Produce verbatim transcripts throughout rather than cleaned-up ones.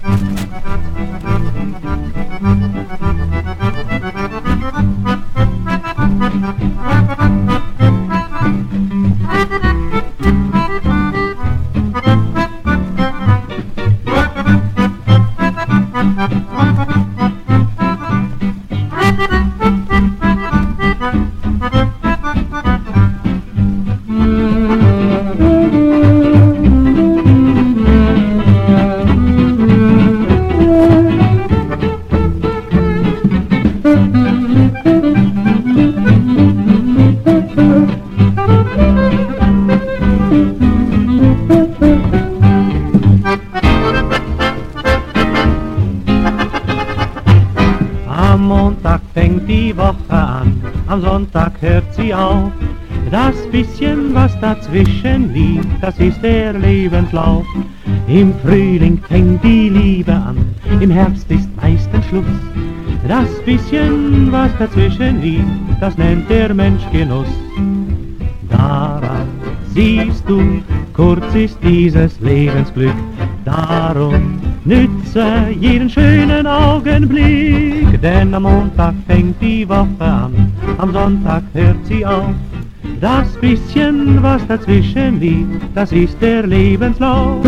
Am Montag fängt die Woche an, am Sonntag hört sie auf. Das bisschen, was dazwischen liegt, das ist der Lebenslauf. Im Frühling fängt die Liebe an, im Herbst ist meistens Schluss. Das bisschen, was dazwischen liegt, das nennt der Mensch Genuss. Daran siehst du, kurz ist dieses Lebensglück, darum nütze jeden schönen Augenblick. Denn am Montag fängt die Woche an, am Sonntag hört sie auf. Das bisschen, was dazwischen liegt, das ist der Lebenslauf.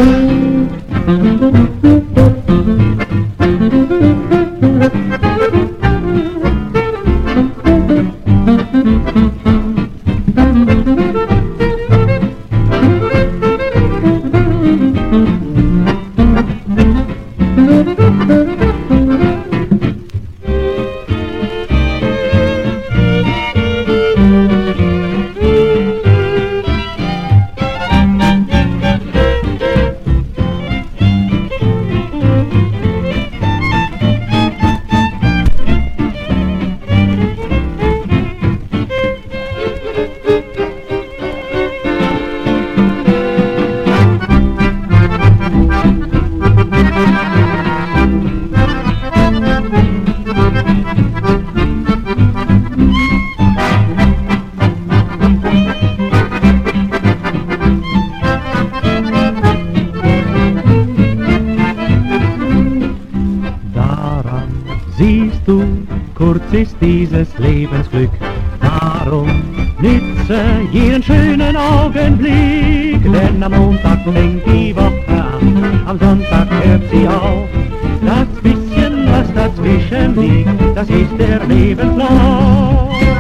Siehst du, kurz ist dieses Lebensglück, darum nütze jeden schönen Augenblick. Denn am Montag fängt die Woche an, am Sonntag hört sie auf. Das bisschen, was dazwischen liegt, das ist der Lebenslauf.